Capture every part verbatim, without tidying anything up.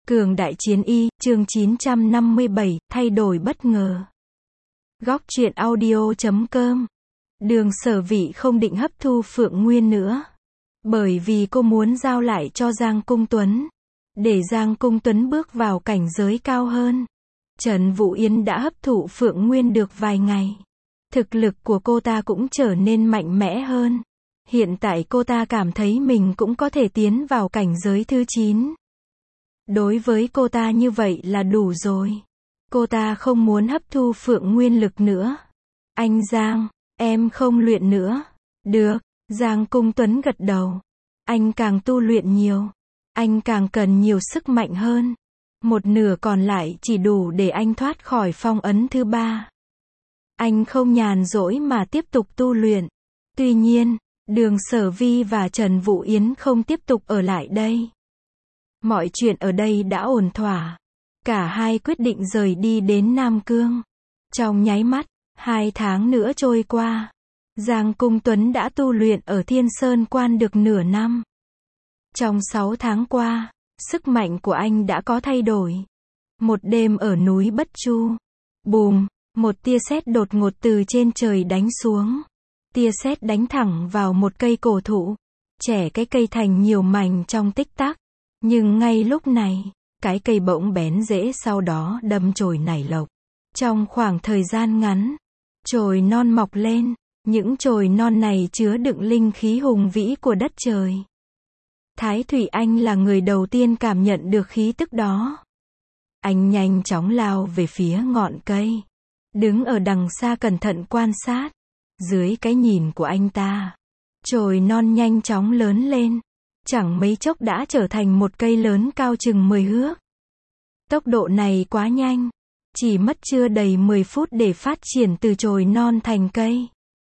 Cường đại chiến y, chương chín trăm năm mươi bảy, thay đổi bất ngờ. Góc truyện audio chấm com. Đường Sở Vị không định hấp thu Phượng Nguyên nữa. Bởi vì cô muốn giao lại cho Giang Cung Tuấn. Để Giang Cung Tuấn bước vào cảnh giới cao hơn. Trần Vũ Yến đã hấp thụ Phượng Nguyên được vài ngày. Thực lực của cô ta cũng trở nên mạnh mẽ hơn. Hiện tại cô ta cảm thấy mình cũng có thể tiến vào cảnh giới thứ chín. Đối với cô ta như vậy là đủ rồi. Cô ta không muốn hấp thu Phượng Nguyên lực nữa. Anh Giang, em không luyện nữa. Được, Giang Cung Tuấn gật đầu. Anh càng tu luyện nhiều, anh càng cần nhiều sức mạnh hơn. Một nửa còn lại chỉ đủ để anh thoát khỏi phong ấn thứ ba. Anh không nhàn rỗi mà tiếp tục tu luyện. Tuy nhiên, Đường Sở Vi và Trần Vũ Yến không tiếp tục ở lại đây. Mọi chuyện ở đây đã ổn thỏa. Cả hai quyết định rời đi đến Nam Cương. Trong nháy mắt, hai tháng nữa trôi qua. Giang Cung Tuấn đã tu luyện ở Thiên Sơn Quan được nửa năm. Trong sáu tháng qua, sức mạnh của anh đã có thay đổi. Một đêm ở núi Bất Chu. Bùm, một tia sét đột ngột từ trên trời đánh xuống. Tia sét đánh thẳng vào một cây cổ thụ. Chẻ cái cây thành nhiều mảnh trong tích tắc. Nhưng ngay lúc này, cái cây bỗng bén rễ sau đó đâm chồi nảy lộc. Trong khoảng thời gian ngắn, chồi non mọc lên. Những chồi non này chứa đựng linh khí hùng vĩ của đất trời. Thái Thủy Anh là người đầu tiên cảm nhận được khí tức đó. Anh nhanh chóng lao về phía ngọn cây. Đứng ở đằng xa cẩn thận quan sát. Dưới cái nhìn của anh ta, chồi non nhanh chóng lớn lên. Chẳng mấy chốc đã trở thành một cây lớn cao chừng mười thước. Tốc độ này quá nhanh. Chỉ mất chưa đầy mười phút để phát triển từ chồi non thành cây.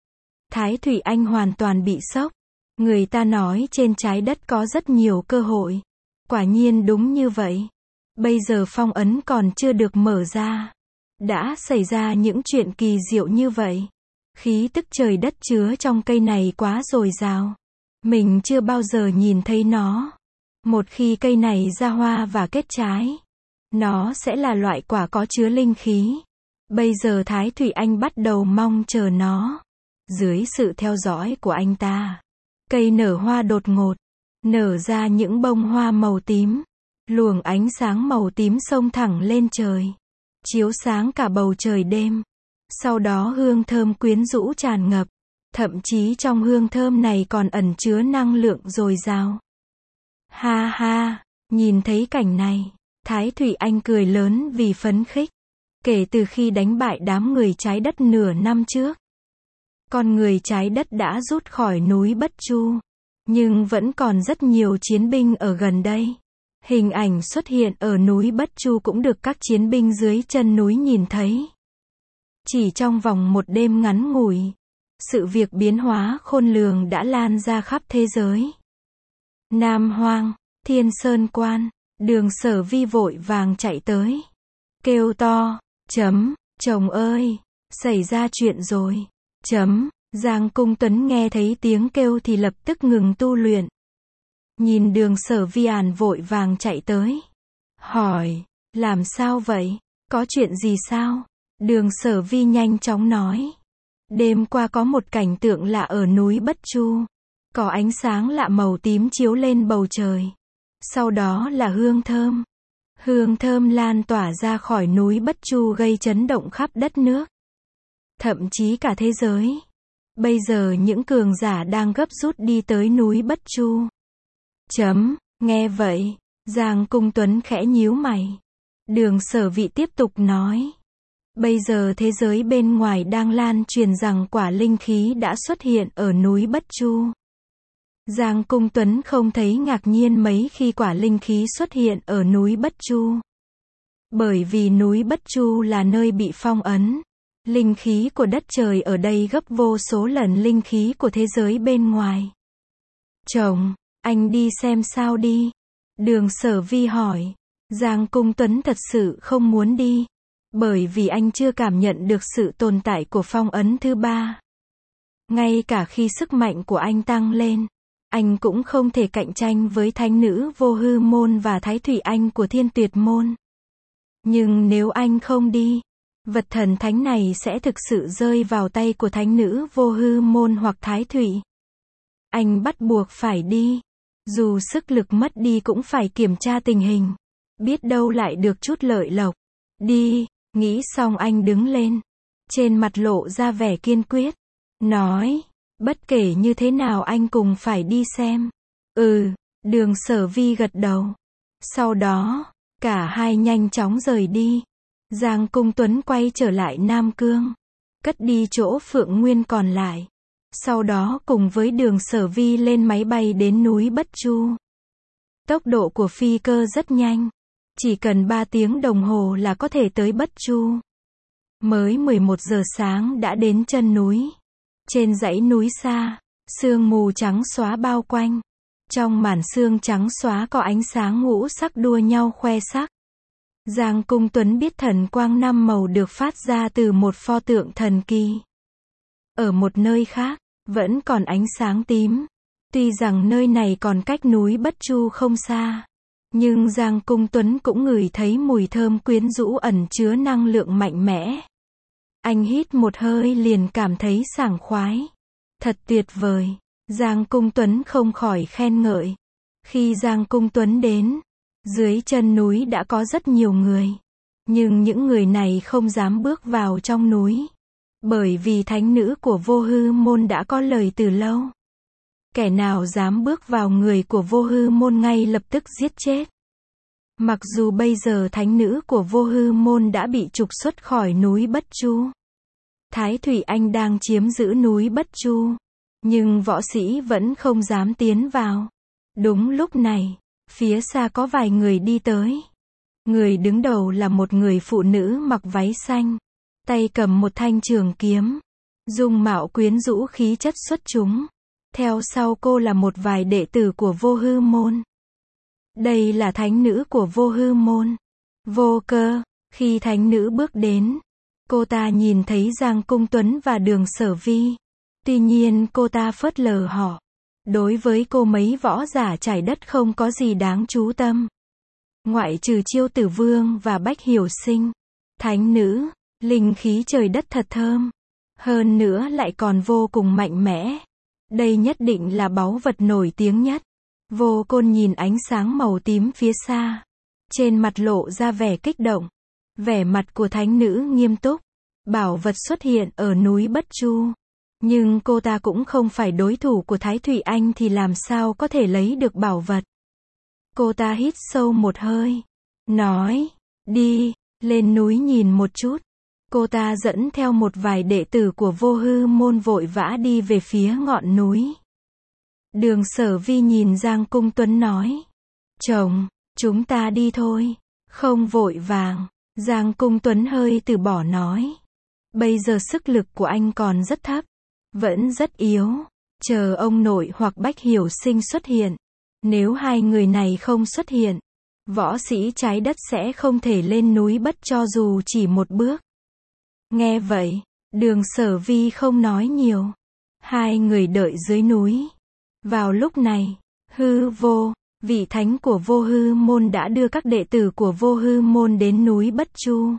Thái Thủy Anh hoàn toàn bị sốc. Người ta nói trên trái đất có rất nhiều cơ hội. Quả nhiên đúng như vậy. Bây giờ phong ấn còn chưa được mở ra. Đã xảy ra những chuyện kỳ diệu như vậy. Khí tức trời đất chứa trong cây này quá dồi dào. Mình chưa bao giờ nhìn thấy nó. Một khi cây này ra hoa và kết trái, nó sẽ là loại quả có chứa linh khí. Bây giờ Thái Thủy Anh bắt đầu mong chờ nó. Dưới sự theo dõi của anh ta, cây nở hoa đột ngột, nở ra những bông hoa màu tím. Luồng ánh sáng màu tím xông thẳng lên trời, chiếu sáng cả bầu trời đêm. Sau đó hương thơm quyến rũ tràn ngập. Thậm chí trong hương thơm này còn ẩn chứa năng lượng dồi dào. Ha ha, nhìn thấy cảnh này, Thái Thủy Anh cười lớn vì phấn khích. Kể từ khi đánh bại đám người trái đất nửa năm trước, con người trái đất đã rút khỏi núi Bất Chu. Nhưng vẫn còn rất nhiều chiến binh ở gần đây. Hình ảnh xuất hiện ở núi Bất Chu cũng được các chiến binh dưới chân núi nhìn thấy. Chỉ trong vòng một đêm ngắn ngủi, sự việc biến hóa khôn lường đã lan ra khắp thế giới. Nam Hoang, Thiên Sơn Quan, Đường Sở Vi vội vàng chạy tới. Kêu to, chấm, chồng ơi, xảy ra chuyện rồi, chấm. Giang Cung Tuấn nghe thấy tiếng kêu thì lập tức ngừng tu luyện. Nhìn Đường Sở Vi àn vội vàng chạy tới. Hỏi, làm sao vậy? Có chuyện gì sao? Đường Sở Vi nhanh chóng nói. Đêm qua có một cảnh tượng lạ ở núi Bất Chu. Có ánh sáng lạ màu tím chiếu lên bầu trời. Sau đó là hương thơm. Hương thơm lan tỏa ra khỏi núi Bất Chu gây chấn động khắp đất nước. Thậm chí cả thế giới. Bây giờ những cường giả đang gấp rút đi tới núi Bất Chu. Chấm, nghe vậy, Giang Cung Tuấn khẽ nhíu mày. Đường Sở Vị tiếp tục nói. Bây giờ thế giới bên ngoài đang lan truyền rằng quả linh khí đã xuất hiện ở núi Bất Chu. Giang Cung Tuấn không thấy ngạc nhiên mấy khi quả linh khí xuất hiện ở núi Bất Chu. Bởi vì núi Bất Chu là nơi bị phong ấn. Linh khí của đất trời ở đây gấp vô số lần linh khí của thế giới bên ngoài. Chồng, anh đi xem sao đi. Đường Sở Vi hỏi. Giang Cung Tuấn thật sự không muốn đi. Bởi vì anh chưa cảm nhận được sự tồn tại của phong ấn thứ ba. Ngay cả khi sức mạnh của anh tăng lên, Anh cũng không thể cạnh tranh với thánh nữ Vô Hư Môn và Thái Thủy Anh của Thiên Tuyệt Môn. Nhưng nếu anh không đi, vật thần thánh này sẽ thực sự rơi vào tay của thánh nữ Vô Hư Môn hoặc Thái Thủy. Anh bắt buộc phải đi. Dù sức lực mất đi cũng phải kiểm tra tình hình. Biết đâu lại được chút lợi lộc. Đi, nghĩ xong anh đứng lên. Trên mặt lộ ra vẻ kiên quyết. Nói, bất kể như thế nào anh cùng phải đi xem. Ừ, Đường Sở Vi gật đầu. Sau đó, cả hai nhanh chóng rời đi. Giang Cung Tuấn quay trở lại Nam Cương. Cất đi chỗ Phượng Nguyên còn lại. Sau đó cùng với Đường Sở Vi lên máy bay đến núi Bất Chu. Tốc độ của phi cơ rất nhanh. Chỉ cần ba tiếng đồng hồ là có thể tới Bất Chu. Mới mười một giờ sáng đã đến chân núi. Trên dãy núi xa, sương mù trắng xóa bao quanh. Trong màn sương trắng xóa có ánh sáng ngũ sắc đua nhau khoe sắc. Giang Cung Tuấn biết thần quang năm màu được phát ra từ một pho tượng thần kỳ. Ở một nơi khác, vẫn còn ánh sáng tím. Tuy rằng nơi này còn cách núi Bất Chu không xa. Nhưng Giang Cung Tuấn cũng ngửi thấy mùi thơm quyến rũ ẩn chứa năng lượng mạnh mẽ. Anh hít một hơi liền cảm thấy sảng khoái. Thật tuyệt vời. Giang Cung Tuấn không khỏi khen ngợi. Khi Giang Cung Tuấn đến, dưới chân núi đã có rất nhiều người. Nhưng những người này không dám bước vào trong núi. Bởi vì thánh nữ của Vô Hư Môn đã có lời từ lâu. Kẻ nào dám bước vào người của Vô Hư Môn ngay lập tức giết chết. Mặc dù bây giờ thánh nữ của Vô Hư Môn đã bị trục xuất khỏi núi Bất Chu. Thái Thủy Anh đang chiếm giữ núi Bất Chu. Nhưng võ sĩ vẫn không dám tiến vào. Đúng lúc này, phía xa có vài người đi tới. Người đứng đầu là một người phụ nữ mặc váy xanh. Tay cầm một thanh trường kiếm. Dung mạo quyến rũ khí chất xuất chúng. Theo sau cô là một vài đệ tử của Vô Hư Môn. Đây là thánh nữ của Vô Hư Môn. Vô Cơ. Khi thánh nữ bước đến, cô ta nhìn thấy Giang Cung Tuấn và Đường Sở Vi. Tuy nhiên cô ta phớt lờ họ. Đối với cô mấy võ giả trải đất không có gì đáng chú tâm. Ngoại trừ Chiêu Tử Vương và Bách Hiểu Sinh. Thánh nữ, linh khí trời đất thật thơm. Hơn nữa lại còn vô cùng mạnh mẽ. Đây nhất định là báu vật nổi tiếng nhất. Vô Côn nhìn ánh sáng màu tím phía xa. Trên mặt lộ ra vẻ kích động. Vẻ mặt của thánh nữ nghiêm túc. Bảo vật xuất hiện ở núi Bất Chu. Nhưng cô ta cũng không phải đối thủ của Thái Thủy Anh thì làm sao có thể lấy được bảo vật. Cô ta hít sâu một hơi. Nói, đi, lên núi nhìn một chút. Cô ta dẫn theo một vài đệ tử của Vô Hư Môn vội vã đi về phía ngọn núi. Đường Sở Vi nhìn Giang Cung Tuấn nói. Chồng, chúng ta đi thôi. Không vội vàng. Giang Cung Tuấn hơi từ bỏ nói. Bây giờ sức lực của anh còn rất thấp. Vẫn rất yếu. Chờ ông nội hoặc Bách Hiểu Sinh xuất hiện. Nếu hai người này không xuất hiện, võ sĩ trái đất sẽ không thể lên núi Bất cho dù chỉ một bước. Nghe vậy, Đường Sở Vi không nói nhiều. Hai người đợi dưới núi. Vào lúc này, Hư Vô, vị thánh của Vô Hư Môn đã đưa các đệ tử của Vô Hư Môn đến núi Bất Chu.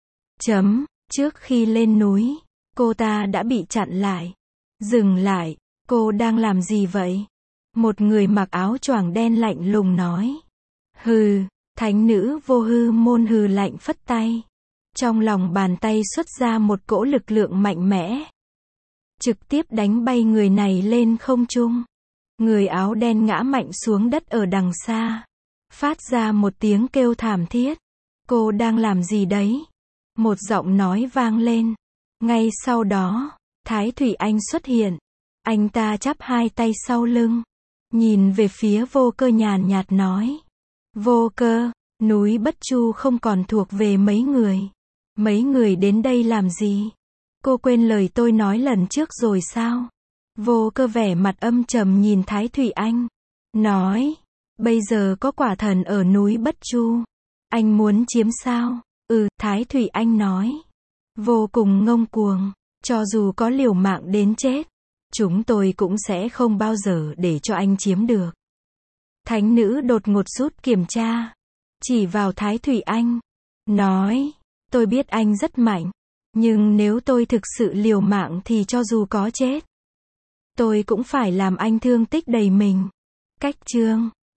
Chấm, trước khi lên núi, cô ta đã bị chặn lại. Dừng lại, cô đang làm gì vậy? Một người mặc áo choàng đen lạnh lùng nói. Hừ, thánh nữ Vô Hư Môn hừ lạnh phất tay. Trong lòng bàn tay xuất ra một cỗ lực lượng mạnh mẽ. Trực tiếp đánh bay người này lên không trung. Người áo đen ngã mạnh xuống đất ở đằng xa. Phát ra một tiếng kêu thảm thiết. Cô đang làm gì đấy? Một giọng nói vang lên. Ngay sau đó, Thái Thủy Anh xuất hiện. Anh ta chắp hai tay sau lưng. Nhìn về phía Vô Cơ nhàn nhạt nói. Vô Cơ, núi Bất Chu không còn thuộc về mấy người. Mấy người đến đây làm gì? Cô quên lời tôi nói lần trước rồi sao? Vô Cơ vẻ mặt âm trầm nhìn Thái Thủy Anh. Nói, bây giờ có quả thần ở núi Bất Chu. Anh muốn chiếm sao? Ừ, Thái Thủy Anh nói. Vô cùng ngông cuồng. Cho dù có liều mạng đến chết, Chúng tôi cũng sẽ không bao giờ để cho anh chiếm được. Thánh nữ đột ngột rút kiểm tra, chỉ vào Thái Thủy Anh, nói, tôi biết anh rất mạnh, nhưng nếu tôi thực sự liều mạng thì cho dù có chết, tôi cũng phải làm anh thương tích đầy mình. Cách chương